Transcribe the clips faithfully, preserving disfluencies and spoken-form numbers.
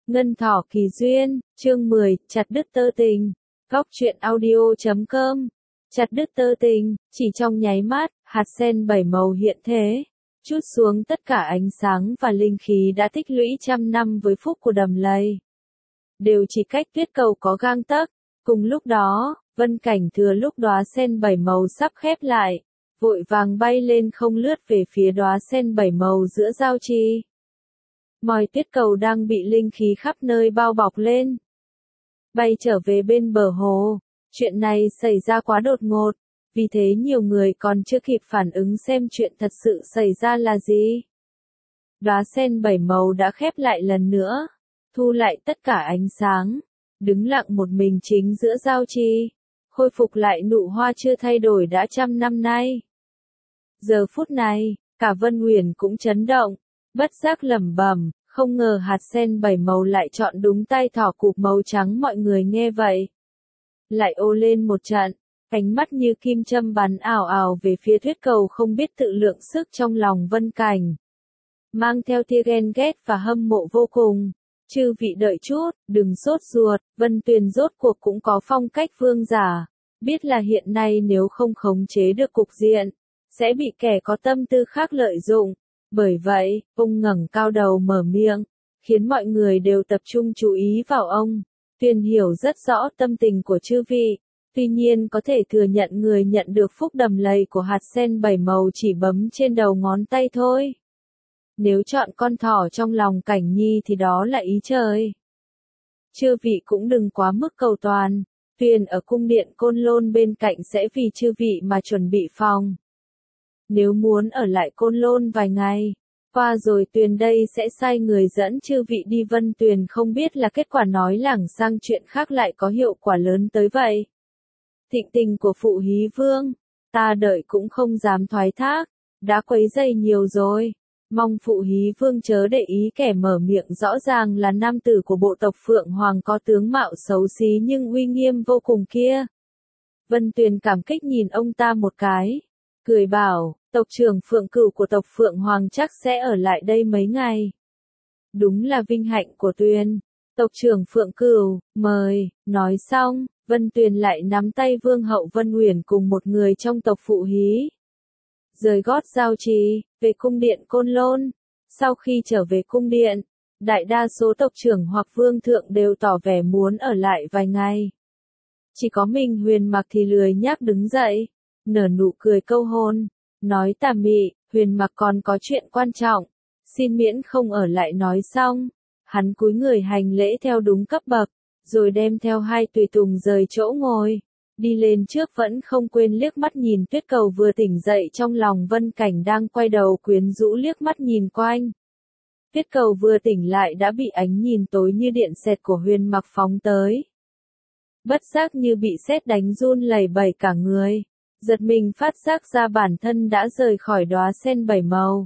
Ngân thỏ kỳ duyên, chương mười, chặt đứt tơ tình. Góc truyện audio chấm com. Chặt đứt tơ tình, chỉ trong nháy mắt, hạt sen bảy màu hiện thế. Chút xuống tất cả ánh sáng và linh khí đã tích lũy trăm năm với phúc của đầm lầy. Đều chỉ cách tuyết cầu có gang tấc. Cùng lúc đó, vân cảnh thừa lúc đóa sen bảy màu sắp khép lại, vội vàng bay lên không lướt về phía đóa sen bảy màu giữa giao trì. Mọi tuyết cầu đang bị linh khí khắp nơi bao bọc lên. Bay trở về bên bờ hồ, chuyện này xảy ra quá đột ngột, vì thế nhiều người còn chưa kịp phản ứng xem chuyện thật sự xảy ra là gì. Đóa sen bảy màu đã khép lại lần nữa, thu lại tất cả ánh sáng, đứng lặng một mình chính giữa giao trì, khôi phục lại nụ hoa chưa thay đổi đã trăm năm nay. Giờ phút này, cả Vân Huyền cũng chấn động, bất giác lẩm bẩm, không ngờ hạt sen bảy màu lại chọn đúng tay thỏ cụp màu trắng. Mọi người nghe vậy lại ồ lên một trận, ánh mắt như kim châm bắn ảo ảo về phía tuyết cầu, không biết tự lượng sức trong lòng Vân Cảnh, mang theo tia ghen ghét và hâm mộ vô cùng. Chư vị đợi chút, đừng sốt ruột, Vân Tuyền rốt cuộc cũng có phong cách vương giả, biết là hiện nay nếu không khống chế được cục diện, sẽ bị kẻ có tâm tư khác lợi dụng. Bởi vậy, ông ngẩng cao đầu mở miệng, khiến mọi người đều tập trung chú ý vào ông. Tuyền hiểu rất rõ tâm tình của chư vị, tuy nhiên có thể thừa nhận người nhận được phúc đầm lầy của hạt sen bảy màu chỉ bấm trên đầu ngón tay thôi. Nếu chọn con thỏ trong lòng Cảnh Nhi thì đó là ý trời. Chư vị cũng đừng quá mức cầu toàn, Tuyền ở cung điện Côn Lôn bên cạnh sẽ vì chư vị mà chuẩn bị phòng. Nếu muốn ở lại Côn Lôn vài ngày, qua rồi Tuyền đây sẽ sai người dẫn chư vị đi. Vân Tuyền không biết là kết quả nói lảng sang chuyện khác lại có hiệu quả lớn tới vậy. Thịnh tình của phụ hí vương, ta đợi cũng không dám thoái thác, đã quấy dày nhiều rồi. Mong phụ hí vương chớ để ý kẻ mở miệng rõ ràng là nam tử của bộ tộc Phượng Hoàng, có tướng mạo xấu xí nhưng uy nghiêm vô cùng kia. Vân Tuyền cảm kích nhìn ông ta một cái, cười bảo, tộc trưởng Phượng Cửu của tộc Phượng Hoàng chắc sẽ ở lại đây mấy ngày. Đúng là vinh hạnh của Tuyền. Tộc trưởng Phượng Cửu, mời. Nói xong, Vân Tuyền lại nắm tay Vương hậu Vân Huyền cùng một người trong tộc phụ hí, rời gót giao trì, về cung điện Côn Lôn. Sau khi trở về cung điện, đại đa số tộc trưởng hoặc vương thượng đều tỏ vẻ muốn ở lại vài ngày. Chỉ có mình Huyền Mặc thì lười nhác đứng dậy, nở nụ cười câu hôn, nói tà mị, Huyền Mặc còn có chuyện quan trọng, xin miễn không ở lại. Nói xong, hắn cúi người hành lễ theo đúng cấp bậc, rồi đem theo hai tùy tùng rời chỗ ngồi, đi lên trước, vẫn không quên liếc mắt nhìn tuyết cầu vừa tỉnh dậy trong lòng Vân Cảnh đang quay đầu quyến rũ liếc mắt nhìn quanh. Tuyết cầu vừa tỉnh lại đã bị ánh nhìn tối như điện xẹt của Huyền Mặc phóng tới. Bất giác như bị sét đánh, run lẩy bẩy cả người, giật mình phát giác ra bản thân đã rời khỏi đóa sen bảy màu.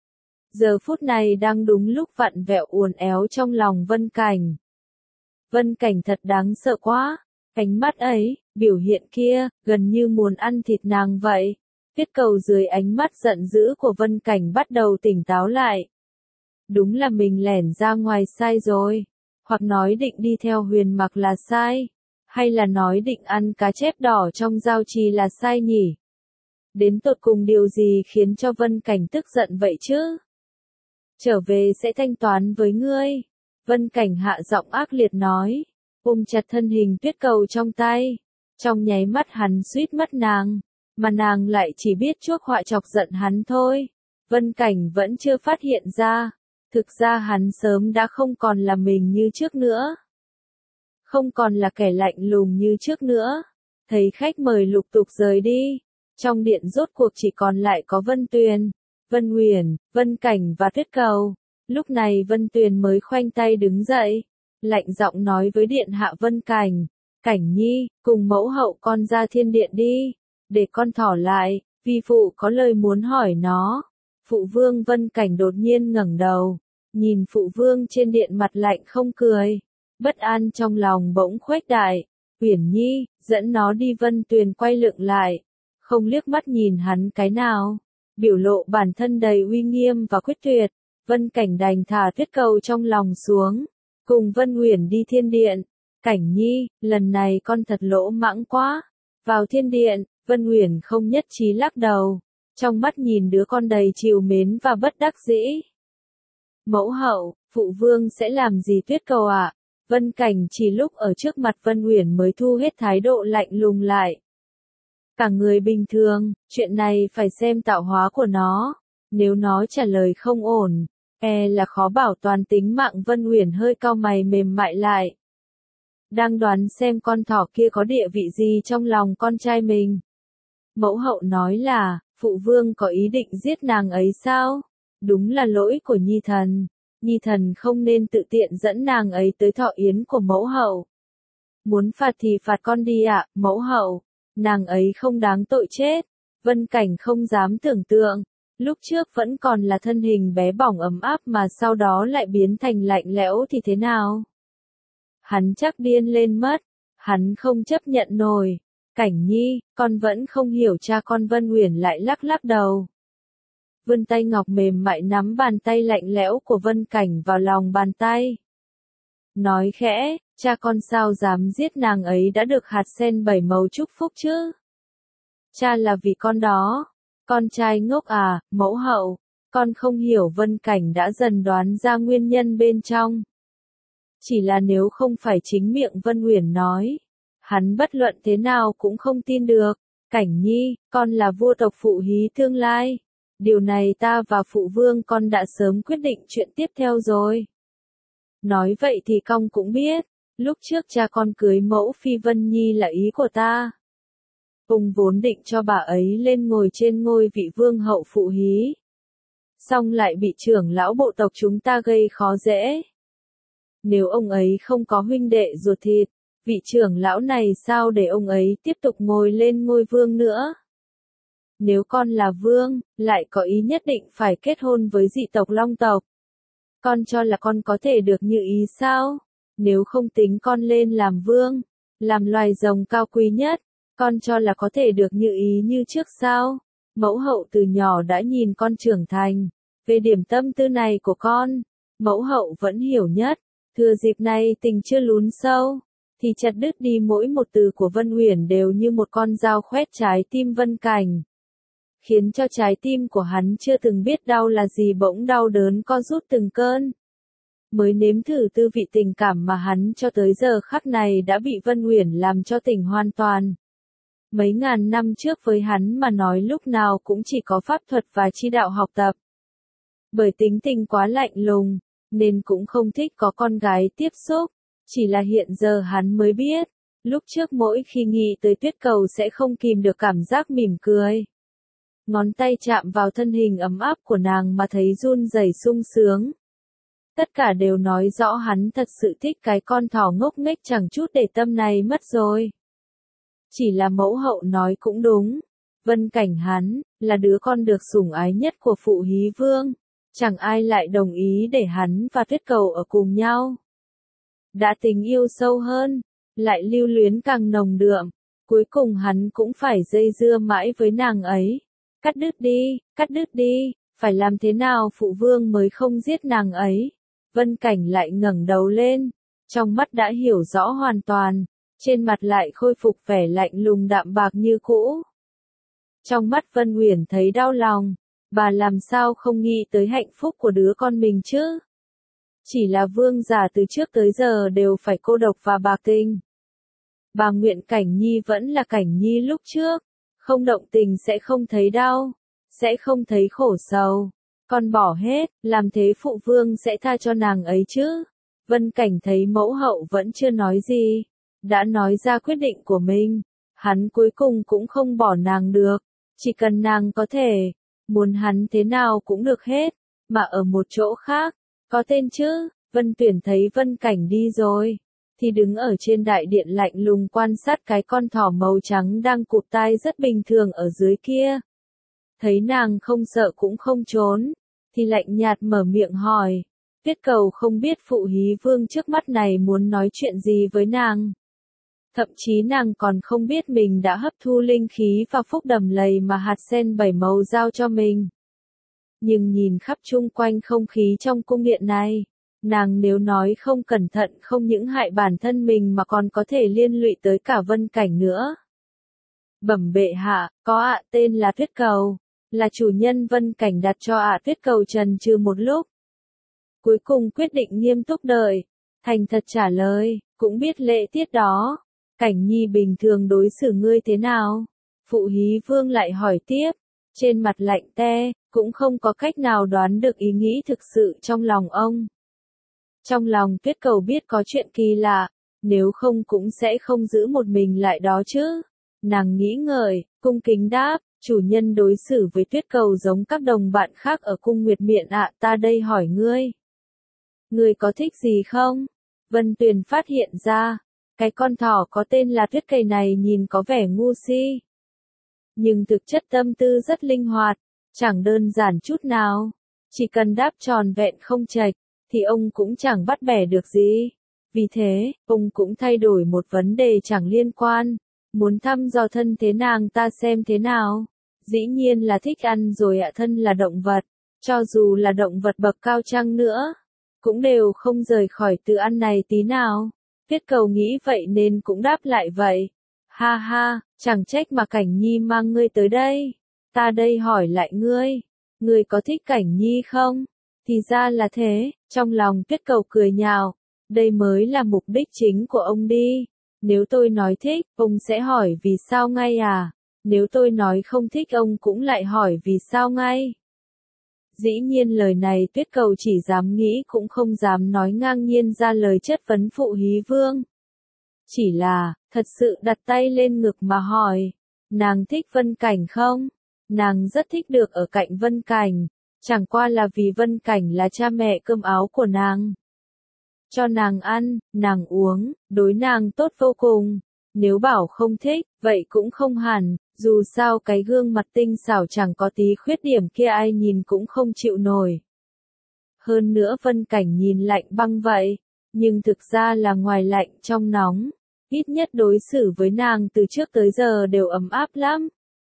Giờ phút này đang đúng lúc vặn vẹo uốn éo trong lòng Vân Cảnh. Vân Cảnh thật đáng sợ quá, ánh mắt ấy, biểu hiện kia, gần như muốn ăn thịt nàng vậy. Tuyết cầu dưới ánh mắt giận dữ của Vân Cảnh bắt đầu tỉnh táo lại. Đúng là mình lẻn ra ngoài sai rồi, hoặc nói định đi theo Huyền Mặc là sai, hay là nói định ăn cá chép đỏ trong giao trì là sai nhỉ? Đến tột cùng điều gì khiến cho Vân Cảnh tức giận vậy chứ? Trở về sẽ thanh toán với ngươi. Vân Cảnh hạ giọng ác liệt nói, ôm chặt thân hình tuyết cầu trong tay. Trong nháy mắt hắn suýt mất nàng, mà nàng lại chỉ biết chuốc họa chọc giận hắn thôi. Vân Cảnh vẫn chưa phát hiện ra, thực ra hắn sớm đã không còn là mình như trước nữa. Không còn là kẻ lạnh lùng như trước nữa. Thấy khách mời lục tục rời đi, trong điện rốt cuộc chỉ còn lại có Vân Tuyền, Vân Huyền, Vân Cảnh và tuyết cầu. Lúc này Vân Tuyền mới khoanh tay đứng dậy, lạnh giọng nói với điện hạ Vân Cảnh, Cảnh Nhi, cùng mẫu hậu con ra thiên điện đi, để con thỏ lại, vi phụ có lời muốn hỏi nó. Phụ vương Vân Cảnh đột nhiên ngẩng đầu, nhìn phụ vương trên điện mặt lạnh không cười, bất an trong lòng bỗng khuếch đại. Uyển Nhi, dẫn nó đi. Vân Tuyền quay lưng lại, không liếc mắt nhìn hắn cái nào, biểu lộ bản thân đầy uy nghiêm và quyết tuyệt. Vân Cảnh đành thả tuyết cầu trong lòng xuống, cùng Vân Uyển đi thiên điện. Cảnh Nhi, lần này con thật lỗ mãng quá. Vào thiên điện, Vân Uyển không nhất trí lắc đầu, trong mắt nhìn đứa con đầy trìu mến và bất đắc dĩ. Mẫu hậu, phụ vương sẽ làm gì Tuyết Cầu ạ? À? Vân Cảnh chỉ lúc ở trước mặt Vân Uyển mới thu hết thái độ lạnh lùng lại. Cả người bình thường, chuyện này phải xem tạo hóa của nó. Nếu nó trả lời không ổn, e là khó bảo toàn tính mạng. Vân Uyển hơi cau mày mềm mại lại. Đang đoán xem con thỏ kia có địa vị gì trong lòng con trai mình. Mẫu hậu nói là, phụ vương có ý định giết nàng ấy sao? Đúng là lỗi của Nhi thần. Nhi thần không nên tự tiện dẫn nàng ấy tới thọ yến của mẫu hậu. Muốn phạt thì phạt con đi ạ, à, mẫu hậu. Nàng ấy không đáng tội chết. Vân Cảnh không dám tưởng tượng. Lúc trước vẫn còn là thân hình bé bỏng ấm áp mà sau đó lại biến thành lạnh lẽo thì thế nào? Hắn chắc điên lên mất. Hắn không chấp nhận nổi. Cảnh Nhi, con vẫn không hiểu cha con. Vân Uyển lại lắc lắc đầu. Vươn tay ngọc mềm mại nắm bàn tay lạnh lẽo của Vân Cảnh vào lòng bàn tay. Nói khẽ, cha con sao dám giết nàng ấy đã được hạt sen bảy màu chúc phúc chứ? Cha là vì con đó. Con trai ngốc à, mẫu hậu, con không hiểu. Vân Cảnh đã dần đoán ra nguyên nhân bên trong. Chỉ là nếu không phải chính miệng Vân Uyển nói, hắn bất luận thế nào cũng không tin được. Cảnh Nhi, con là vua tộc Phụ Hí tương lai. Điều này ta và phụ vương con đã sớm quyết định chuyện tiếp theo rồi. Nói vậy thì con cũng biết, lúc trước cha con cưới mẫu phi Vân Nhi là ý của ta. Ông vốn định cho bà ấy lên ngồi trên ngôi vị vương hậu Phụ Hí. Xong lại bị trưởng lão bộ tộc chúng ta gây khó dễ. Nếu ông ấy không có huynh đệ ruột thịt, vị trưởng lão này sao để ông ấy tiếp tục ngồi lên ngôi vương nữa? Nếu con là vương, lại có ý nhất định phải kết hôn với dị tộc Long tộc. Con cho là con có thể được như ý sao? Nếu không tính con lên làm vương, làm loài rồng cao quý nhất, con cho là có thể được như ý như trước sao? Mẫu hậu từ nhỏ đã nhìn con trưởng thành. Về điểm tâm tư này của con, mẫu hậu vẫn hiểu nhất. Thừa dịp này tình chưa lún sâu, thì chặt đứt đi mỗi một từ của Vân Uyển đều như một con dao khoét trái tim Vân Cảnh. Khiến cho trái tim của hắn chưa từng biết đau là gì bỗng đau đớn co rút từng cơn. Mới nếm thử tư vị tình cảm mà hắn cho tới giờ khắc này đã bị Vân Uyển làm cho tỉnh hoàn toàn. Mấy ngàn năm trước với hắn mà nói lúc nào cũng chỉ có pháp thuật và chi đạo học tập. Bởi tính tình quá lạnh lùng, nên cũng không thích có con gái tiếp xúc. Chỉ là hiện giờ hắn mới biết, lúc trước mỗi khi nghĩ tới Tuyết Cầu sẽ không kìm được cảm giác mỉm cười. Ngón tay chạm vào thân hình ấm áp của nàng mà thấy run rẩy sung sướng. Tất cả đều nói rõ hắn thật sự thích cái con thỏ ngốc nghếch chẳng chút để tâm này mất rồi. Chỉ là mẫu hậu nói cũng đúng. Vân Cảnh hắn, là đứa con được sủng ái nhất của Phụ Hí Vương. Chẳng ai lại đồng ý để hắn và Tuyết Cầu ở cùng nhau. Đã tình yêu sâu hơn, lại lưu luyến càng nồng đượm. Cuối cùng hắn cũng phải dây dưa mãi với nàng ấy. Cắt đứt đi, cắt đứt đi, phải làm thế nào phụ vương mới không giết nàng ấy? Vân Cảnh lại ngẩng đầu lên, trong mắt đã hiểu rõ hoàn toàn, trên mặt lại khôi phục vẻ lạnh lùng đạm bạc như cũ. Trong mắt Vân Uyển thấy đau lòng, bà làm sao không nghĩ tới hạnh phúc của đứa con mình chứ? Chỉ là vương giả từ trước tới giờ đều phải cô độc và bạc tình. Bà nguyện Cảnh Nhi vẫn là Cảnh Nhi lúc trước. Không động tình sẽ không thấy đau, sẽ không thấy khổ sầu. Con bỏ hết, làm thế phụ vương sẽ tha cho nàng ấy chứ. Vân Cảnh thấy mẫu hậu vẫn chưa nói gì, đã nói ra quyết định của mình. Hắn cuối cùng cũng không bỏ nàng được, chỉ cần nàng có thể, muốn hắn thế nào cũng được hết, mà ở một chỗ khác, có tên chứ. Vân Tuyển thấy Vân Cảnh đi rồi, thì đứng ở trên đại điện lạnh lùng quan sát cái con thỏ màu trắng đang cụp tai rất bình thường ở dưới kia. Thấy nàng không sợ cũng không trốn, thì lạnh nhạt mở miệng hỏi. Tuyết Cầu không biết Phụ Hí Vương trước mắt này muốn nói chuyện gì với nàng. Thậm chí nàng còn không biết mình đã hấp thu linh khí và phúc đầm lầy mà hạt sen bảy màu giao cho mình. Nhưng nhìn khắp chung quanh không khí trong cung điện này, Nàng nếu nói không cẩn thận không những hại bản thân mình mà còn có thể liên lụy tới cả Vân Cảnh nữa. Bẩm bệ hạ, có ạ tên là Tuyết Cầu, là chủ nhân Vân Cảnh đặt cho ạ Tuyết Cầu trần trừ một lúc. Cuối cùng quyết định nghiêm túc đợi, thành thật trả lời, cũng biết lễ tiết đó. Cảnh Nhi bình thường đối xử ngươi thế nào? Phụ Hí Vương lại hỏi tiếp, trên mặt lạnh te, cũng không có cách nào đoán được ý nghĩ thực sự trong lòng ông. Trong lòng Tuyết Cầu biết có chuyện kỳ lạ, nếu không cũng sẽ không giữ một mình lại đó chứ. Nàng nghĩ ngợi, cung kính đáp, chủ nhân đối xử với Tuyết Cầu giống các đồng bạn khác ở cung Nguyệt Miện ạ, ta đây hỏi ngươi. Ngươi có thích gì không? Vân Tuyền phát hiện ra, cái con thỏ có tên là Tuyết Cầy này nhìn có vẻ ngu si. Nhưng thực chất tâm tư rất linh hoạt, chẳng đơn giản chút nào. Chỉ cần đáp tròn vẹn không chệch, thì ông cũng chẳng bắt bẻ được gì. Vì thế, ông cũng thay đổi một vấn đề chẳng liên quan. Muốn thăm dò thân thế nàng ta xem thế nào. Dĩ nhiên là thích ăn rồi ạ, thân là động vật. Cho dù là động vật bậc cao chăng nữa, cũng đều không rời khỏi từ ăn này tí nào. Tuyết Cầu nghĩ vậy nên cũng đáp lại vậy. Ha ha, chẳng trách mà Cảnh Nhi mang ngươi tới đây. Ta đây hỏi lại ngươi, ngươi có thích Cảnh Nhi không? Thì ra là thế, trong lòng Tuyết Cầu cười nhạo. Đây mới là mục đích chính của ông đi. Nếu tôi nói thích, ông sẽ hỏi vì sao ngay à? Nếu tôi nói không thích ông cũng lại hỏi vì sao ngay? Dĩ nhiên lời này Tuyết Cầu chỉ dám nghĩ cũng không dám nói ngang nhiên ra lời chất vấn Phụ Hí Vương. Chỉ là, thật sự đặt tay lên ngực mà hỏi, nàng thích Vân Cảnh không? Nàng rất thích được ở cạnh Vân Cảnh, chẳng qua là vì Vân Cảnh là cha mẹ cơm áo của nàng. Cho nàng ăn, nàng uống, đối nàng tốt vô cùng. Nếu bảo không thích, vậy cũng không hẳn, dù sao cái gương mặt tinh xảo chẳng có tí khuyết điểm kia ai nhìn cũng không chịu nổi. Hơn nữa Vân Cảnh nhìn lạnh băng vậy, nhưng thực ra là ngoài lạnh trong nóng, ít nhất đối xử với nàng từ trước tới giờ đều ấm áp lắm.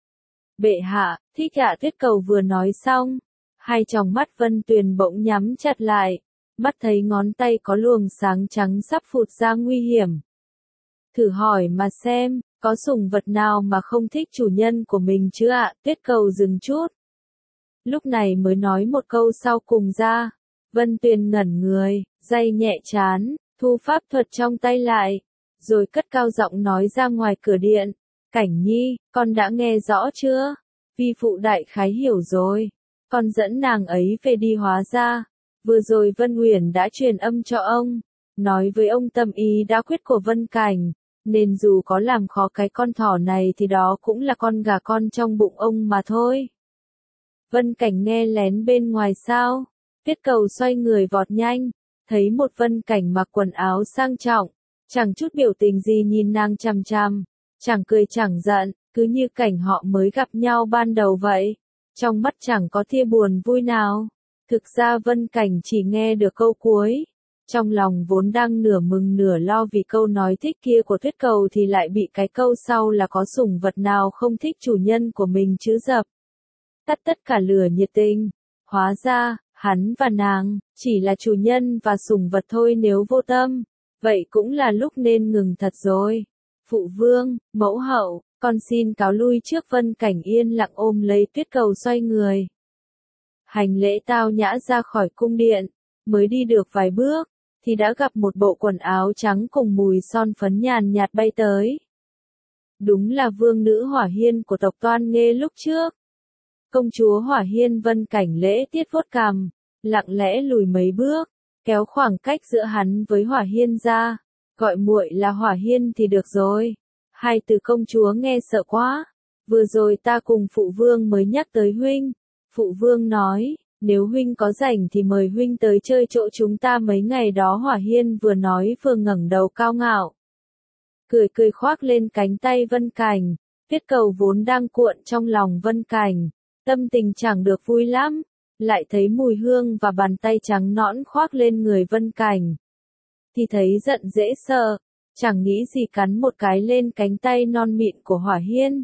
Bệ hạ, thích ạ. Tuyết Cầu vừa nói xong, hai tròng mắt Vân Tuyền bỗng nhắm chặt lại, mắt thấy ngón tay có luồng sáng trắng sắp phụt ra nguy hiểm. Thử hỏi mà xem, có sủng vật nào mà không thích chủ nhân của mình chứ ạ? Tuyết Cầu dừng chút. Lúc này mới nói một câu sau cùng ra. Vân Tuyền ngẩn người, day nhẹ chán, thu pháp thuật trong tay lại, rồi cất cao giọng nói ra ngoài cửa điện. Cảnh Nhi, con đã nghe rõ chưa? Vi phụ đại khái hiểu rồi. Con dẫn nàng ấy về đi hóa ra. Vừa rồi Vân Uyển đã truyền âm cho ông, nói với ông tâm ý đã quyết của Vân Cảnh, nên dù có làm khó cái con thỏ này thì đó cũng là con gà con trong bụng ông mà thôi. Vân Cảnh nghe lén bên ngoài sao? Tuyết Cầu xoay người vọt nhanh, thấy một Vân Cảnh mặc quần áo sang trọng, chẳng chút biểu tình gì nhìn nàng chằm chằm, chẳng cười chẳng giận, cứ như cảnh họ mới gặp nhau ban đầu vậy. Trong mắt chẳng có tia buồn vui nào. Thực ra Vân Cảnh chỉ nghe được câu cuối. Trong lòng vốn đang nửa mừng nửa lo vì câu nói thích kia của Tuyết Cầu thì lại bị cái câu sau là có sủng vật nào không thích chủ nhân của mình chứ dập. Tắt tất cả lửa nhiệt tình. Hóa ra, hắn và nàng, chỉ là chủ nhân và sủng vật thôi nếu vô tâm. Vậy cũng là lúc nên ngừng thật rồi. Phụ vương, mẫu hậu, con xin cáo lui trước. Vân Cảnh yên lặng ôm lấy Tuyết Cầu xoay người. Hành lễ tao nhã ra khỏi cung điện, mới đi được vài bước, thì đã gặp một bộ quần áo trắng cùng mùi son phấn nhàn nhạt bay tới. Đúng là vương nữ Hỏa Hiên của tộc Toan Nghê lúc trước. Công chúa Hỏa Hiên. Vân Cảnh lễ tiết vuốt cằm, lặng lẽ lùi mấy bước, kéo khoảng cách giữa hắn với Hỏa Hiên ra, gọi muội là Hỏa Hiên thì được rồi. Hai từ công chúa nghe sợ quá, vừa rồi ta cùng phụ vương mới nhắc tới huynh. Phụ vương nói, nếu huynh có rảnh thì mời huynh tới chơi chỗ chúng ta mấy ngày đó. Hỏa Hiên vừa nói vừa ngẩng đầu cao ngạo, cười cười khoác lên cánh tay Vân Cảnh. Tuyết Cầu vốn đang cuộn trong lòng Vân Cảnh, tâm tình chẳng được vui lắm, lại thấy mùi hương và bàn tay trắng nõn khoác lên người Vân Cảnh, thì thấy giận dễ sợ, chẳng nghĩ gì cắn một cái lên cánh tay non mịn của Hỏa Hiên.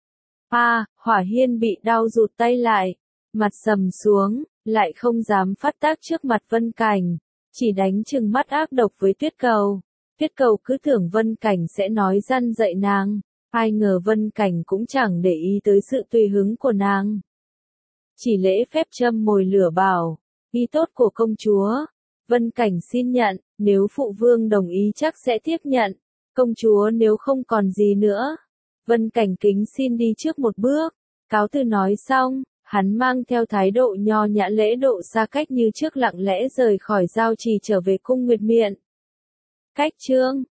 À, Hỏa Hiên bị đau rụt tay lại, mặt sầm xuống, lại không dám phát tác trước mặt Vân Cảnh, chỉ đánh chừng mắt ác độc với Tuyết Cầu. Tuyết Cầu cứ tưởng Vân Cảnh sẽ nói răn dạy nàng, ai ngờ Vân Cảnh cũng chẳng để ý tới sự tùy hứng của nàng. Chỉ lễ phép châm mồi lửa bảo, ý tốt của công chúa. Vân Cảnh xin nhận, nếu phụ vương đồng ý chắc sẽ tiếp nhận, công chúa nếu không còn gì nữa. Vân Cảnh kính xin đi trước một bước, cáo từ nói xong, hắn mang theo thái độ nho nhã lễ độ xa cách như trước lặng lẽ rời khỏi giao trì trở về cung Nguyệt Miện. Cách chương